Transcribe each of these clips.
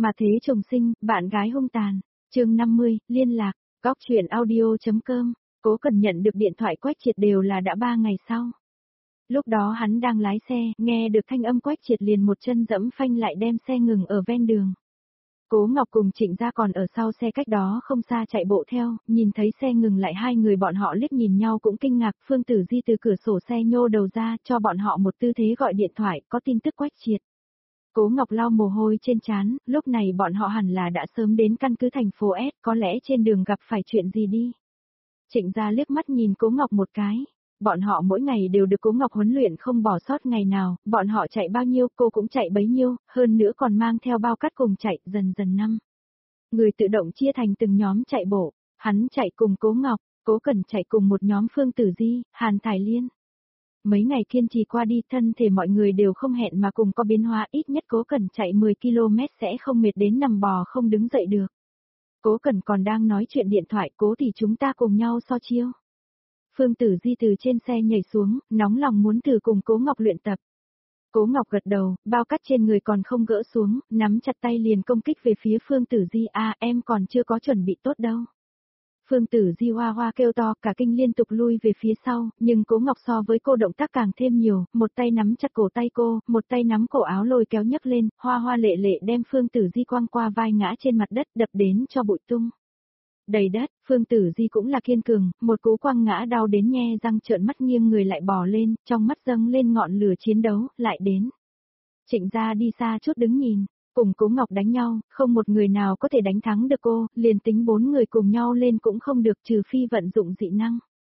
Mà thế chồng sinh, bạn gái hung tàn. Chương 50, liên lạc, góc truyện audio.com. Cố Cần nhận được điện thoại Quách Triệt đều là đã 3 ngày sau. Lúc đó hắn đang lái xe, nghe được thanh âm Quách Triệt liền một chân dẫm phanh lại đem xe ngừng ở ven đường. Cố Ngọc cùng Trịnh Gia còn ở sau xe cách đó không xa chạy bộ theo, nhìn thấy xe ngừng lại hai người bọn họ liếc nhìn nhau cũng kinh ngạc. Phương Tử Di từ cửa sổ xe nhô đầu ra cho bọn họ một tư thế gọi điện thoại, có tin tức Quách Triệt. Cố Ngọc lau mồ hôi trên trán, lúc này bọn họ hẳn là đã sớm đến căn cứ thành phố S, có lẽ trên đường gặp phải chuyện gì đi. Trịnh Gia liếc mắt nhìn Cố Ngọc một cái. Bọn họ mỗi ngày đều được Cố Ngọc huấn luyện không bỏ sót ngày nào, bọn họ chạy bao nhiêu cô cũng chạy bấy nhiêu, hơn nữa còn mang theo bao cát cùng chạy, dần dần năm. Người tự động chia thành từng nhóm chạy bộ, hắn chạy cùng Cố Ngọc, Cố Cần chạy cùng một nhóm Phương Tử Di, Hàn Thải Liên. Mấy ngày kiên trì qua đi, thân thể mọi người đều không hẹn mà cùng có biến hóa, ít nhất Cố Cần chạy 10 km sẽ không mệt đến nằm bò không đứng dậy được. Cố Cần còn đang nói chuyện điện thoại, Cố thì chúng ta cùng nhau so chiêu. Phương Tử Di từ trên xe nhảy xuống, nóng lòng muốn thử cùng Cố Ngọc luyện tập. Cố Ngọc gật đầu, bao cát trên người còn không gỡ xuống, nắm chặt tay liền công kích về phía Phương Tử Di. Em còn chưa có chuẩn bị tốt đâu. Phương Tử Di hoa hoa kêu to, cả kinh liên tục lui về phía sau, nhưng Cố Ngọc so với cô động tác càng thêm nhiều, một tay nắm chặt cổ tay cô, một tay nắm cổ áo lôi kéo nhấc lên, hoa hoa lệ lệ đem Phương Tử Di quăng qua vai ngã trên mặt đất, đập đến cho bụi tung. Đầy đất, Phương Tử Di cũng là kiên cường, một cú quăng ngã đau đến nhe răng trợn mắt nghiêng người lại bò lên, trong mắt dâng lên ngọn lửa chiến đấu, lại đến. Trịnh Gia đi xa chút đứng nhìn, cùng Cố Ngọc đánh nhau, không một người nào có thể đánh thắng được cô, liền tính 4 người cùng nhau lên cũng không được trừ phi vận dụng dị năng.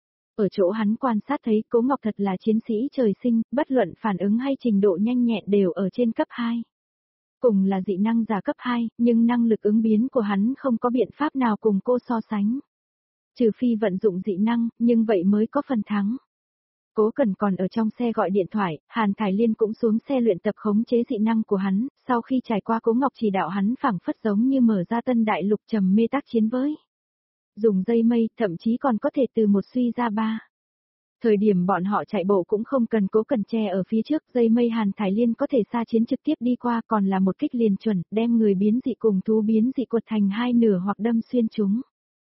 Ở chỗ hắn quan sát thấy Cố Ngọc thật là chiến sĩ trời sinh, bất luận phản ứng hay trình độ nhanh nhẹn đều ở trên cấp 2. Cùng là dị năng giả cấp 2, nhưng năng lực ứng biến của hắn không có biện pháp nào cùng cô so sánh. Trừ phi vận dụng dị năng, nhưng vậy mới có phần thắng. Cố Cần còn ở trong xe gọi điện thoại, Hàn Thải Liên cũng xuống xe luyện tập khống chế dị năng của hắn, sau khi trải qua Cố Ngọc chỉ đạo hắn phảng phất giống như mở ra tân đại lục trầm mê tác chiến với. Dùng dây mây, thậm chí còn có thể từ một suy ra 3. Thời điểm bọn họ chạy bộ cũng không cần Cố Cần che ở phía trước, dây mây Hàn Thải Liên có thể xa chiến trực tiếp đi qua, còn là một kích liền chuẩn, đem người biến dị cùng thú biến dị quật thành hai nửa hoặc đâm xuyên chúng.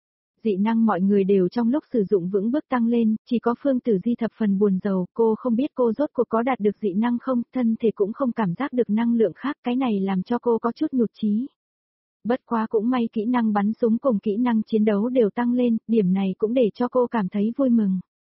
Dị năng mọi người đều trong lúc sử dụng vững bước tăng lên, chỉ có Phương Tử Di thập phần buồn rầu, cô không biết cô rốt cuộc có đạt được dị năng không, thân thể cũng không cảm giác được năng lượng khác, cái này làm cho cô có chút nhụt chí. Bất quá cũng may kỹ năng bắn súng cùng kỹ năng chiến đấu đều tăng lên, điểm này cũng để cho cô cảm thấy vui mừng.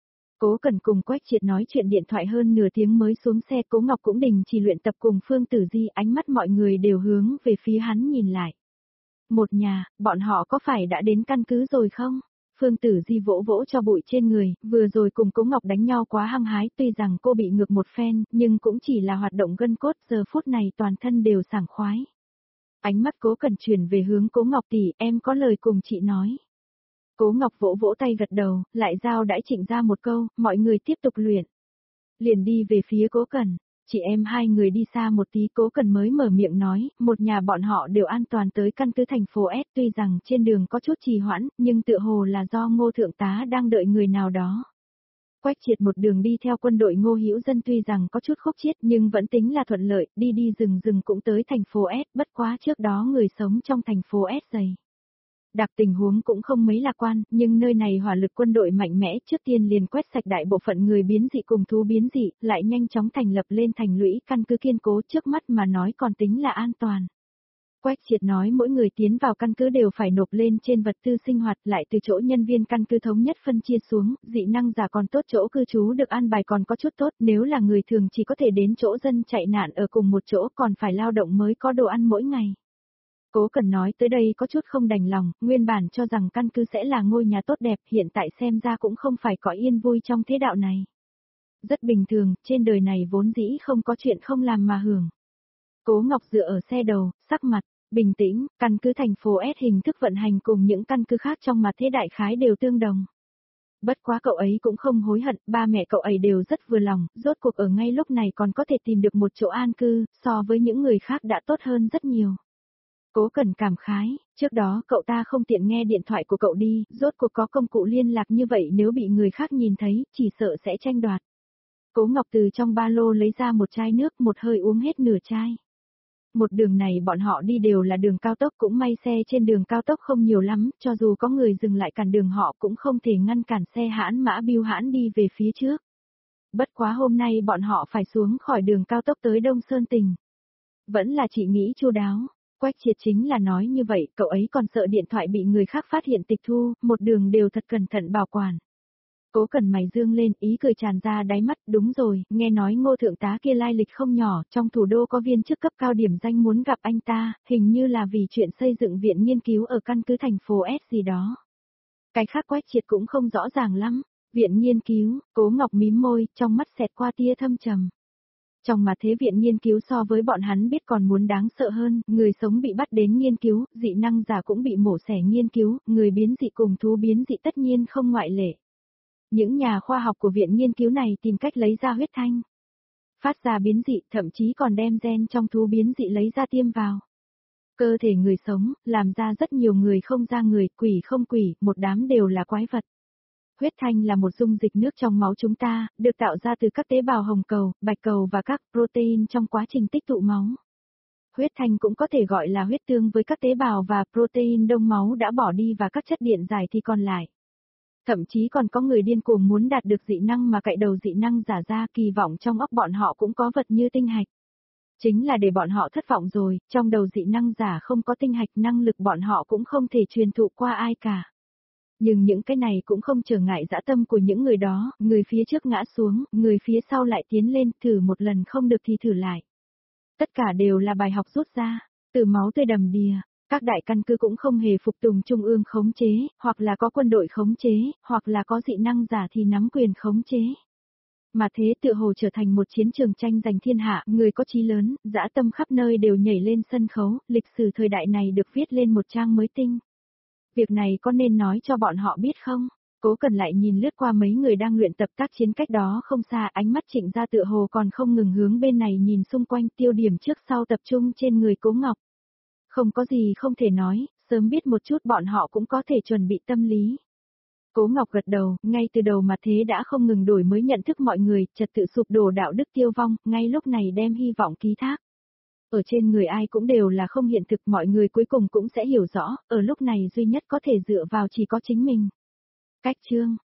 Cố Cần cùng Quách Triệt nói chuyện điện thoại hơn nửa tiếng mới xuống xe, Cố Ngọc cũng đình chỉ luyện tập cùng Phương Tử Di, ánh mắt mọi người đều hướng về phía hắn nhìn lại. Một nhà, bọn họ có phải đã đến căn cứ rồi không? Phương Tử Di vỗ vỗ cho bụi trên người, vừa rồi cùng Cố Ngọc đánh nhau quá hăng hái, tuy rằng cô bị ngược một phen, nhưng cũng chỉ là hoạt động gân cốt, giờ phút này toàn thân đều sảng khoái. Ánh mắt Cố Cần chuyển về hướng Cố Ngọc tỷ, em có lời cùng chị nói. Cố Ngọc vỗ vỗ tay gật đầu, lại giao đãi Trịnh Gia một câu, mọi người tiếp tục luyện. Liền đi về phía Cố Cần, chị em hai người đi xa một tí, Cố Cần mới mở miệng nói, một nhà bọn họ đều an toàn tới căn cứ thành phố S, tuy rằng trên đường có chút trì hoãn, nhưng tựa hồ là do Ngô Thượng tá đang đợi người nào đó. Quách Triệt một đường đi theo quân đội Ngô Hữu Dân tuy rằng có chút khúc chiết nhưng vẫn tính là thuận lợi, đi đi rừng rừng cũng tới thành phố S, bất quá trước đó người sống trong thành phố S dày. Đặc tình huống cũng không mấy lạc quan, nhưng nơi này hỏa lực quân đội mạnh mẽ, trước tiên liền quét sạch đại bộ phận người biến dị cùng thú biến dị, lại nhanh chóng thành lập lên thành lũy căn cứ kiên cố, trước mắt mà nói còn tính là an toàn. Quách Triệt nói mỗi người tiến vào căn cứ đều phải nộp lên trên vật tư sinh hoạt, lại từ chỗ nhân viên căn cứ thống nhất phân chia xuống, dị năng giả còn tốt chỗ cư trú được an bài còn có chút tốt, nếu là người thường chỉ có thể đến chỗ dân chạy nạn ở cùng một chỗ, còn phải lao động mới có đồ ăn mỗi ngày. Cố Cần nói tới đây có chút không đành lòng, nguyên bản cho rằng căn cứ sẽ là ngôi nhà tốt đẹp, hiện tại xem ra cũng không phải có yên vui trong thế đạo này. Rất bình thường, trên đời này vốn dĩ không có chuyện không làm mà hưởng. Cố Ngọc dựa ở xe đầu, sắc mặt bình tĩnh, căn cứ thành phố S hình thức vận hành cùng những căn cứ khác trong mặt thế đại khái đều tương đồng. Bất quá cậu ấy cũng không hối hận, ba mẹ cậu ấy đều rất vừa lòng, rốt cuộc ở ngay lúc này còn có thể tìm được một chỗ an cư, so với những người khác đã tốt hơn rất nhiều. Cố Cần cảm khái, trước đó cậu ta không tiện nghe điện thoại của cậu đi, rốt cuộc có công cụ liên lạc như vậy nếu bị người khác nhìn thấy, chỉ sợ sẽ tranh đoạt. Cố Ngọc từ trong ba lô lấy ra một chai nước, một hơi uống hết nửa chai. Một đường này bọn họ đi đều là đường cao tốc, cũng may xe trên đường cao tốc không nhiều lắm, cho dù có người dừng lại cản đường họ cũng không thể ngăn cản xe hãn mã bưu hãn đi về phía trước. Bất quá hôm nay bọn họ phải xuống khỏi đường cao tốc tới Đông Sơn Tỉnh. Vẫn là chị nghĩ chu đáo. Quách Triệt chính là nói như vậy, cậu ấy còn sợ điện thoại bị người khác phát hiện tịch thu, một đường đều thật cẩn thận bảo quản. Cố Cần mày dương lên, ý cười tràn ra đáy mắt, đúng rồi, nghe nói Ngô thượng tá kia lai lịch không nhỏ, trong thủ đô có viên chức cấp cao điểm danh muốn gặp anh ta, hình như là vì chuyện xây dựng viện nghiên cứu ở căn cứ thành phố S gì đó. Cái khác Quách Triệt cũng không rõ ràng lắm, viện nghiên cứu, Cố Ngọc mím môi, trong mắt xẹt qua tia thâm trầm. Trong mà thế viện nghiên cứu so với bọn hắn biết còn muốn đáng sợ hơn, người sống bị bắt đến nghiên cứu, dị năng giả cũng bị mổ xẻ nghiên cứu, người biến dị cùng thú biến dị tất nhiên không ngoại lệ. Những nhà khoa học của viện nghiên cứu này tìm cách lấy ra huyết thanh, phát ra biến dị, thậm chí còn đem gen trong thú biến dị lấy ra tiêm vào cơ thể người sống, làm ra rất nhiều người không ra người, quỷ không quỷ, một đám đều là quái vật. Huyết thanh là một dung dịch nước trong máu chúng ta, được tạo ra từ các tế bào hồng cầu, bạch cầu và các protein trong quá trình tích tụ máu. Huyết thanh cũng có thể gọi là huyết tương với các tế bào và protein đông máu đã bỏ đi và các chất điện giải thì còn lại. Thậm chí còn có người điên cuồng muốn đạt được dị năng mà cậy đầu dị năng giả ra, kỳ vọng trong óc bọn họ cũng có vật như tinh hạch. Chính là để bọn họ thất vọng rồi, trong đầu dị năng giả không có tinh hạch, năng lực bọn họ cũng không thể truyền thụ qua ai cả. Nhưng những cái này cũng không trở ngại dã tâm của những người đó, người phía trước ngã xuống, người phía sau lại tiến lên, thử một lần không được thì thử lại. Tất cả đều là bài học rút ra, từ máu tươi đầm đìa, các đại căn cứ cũng không hề phục tùng trung ương khống chế, hoặc là có quân đội khống chế, hoặc là có dị năng giả thì nắm quyền khống chế. Mà thế tựa hồ trở thành một chiến trường tranh giành thiên hạ, người có chí lớn, dã tâm khắp nơi đều nhảy lên sân khấu, lịch sử thời đại này được viết lên một trang mới tinh. Việc này có nên nói cho bọn họ biết không? Cố Cần lại nhìn lướt qua mấy người đang luyện tập tác chiến cách đó không xa, ánh mắt Trịnh Gia tựa hồ còn không ngừng hướng bên này nhìn xung quanh, tiêu điểm trước sau tập trung trên người Cố Ngọc. Không có gì không thể nói, sớm biết một chút bọn họ cũng có thể chuẩn bị tâm lý. Cố Ngọc gật đầu, ngay từ đầu mà thế đã không ngừng đổi mới nhận thức mọi người, trật tự sụp đổ, đạo đức tiêu vong, ngay lúc này đem hy vọng ký thác. Ở trên người ai cũng đều là không hiện thực, mọi người cuối cùng cũng sẽ hiểu rõ, ở lúc này duy nhất có thể dựa vào chỉ có chính mình. Cách chương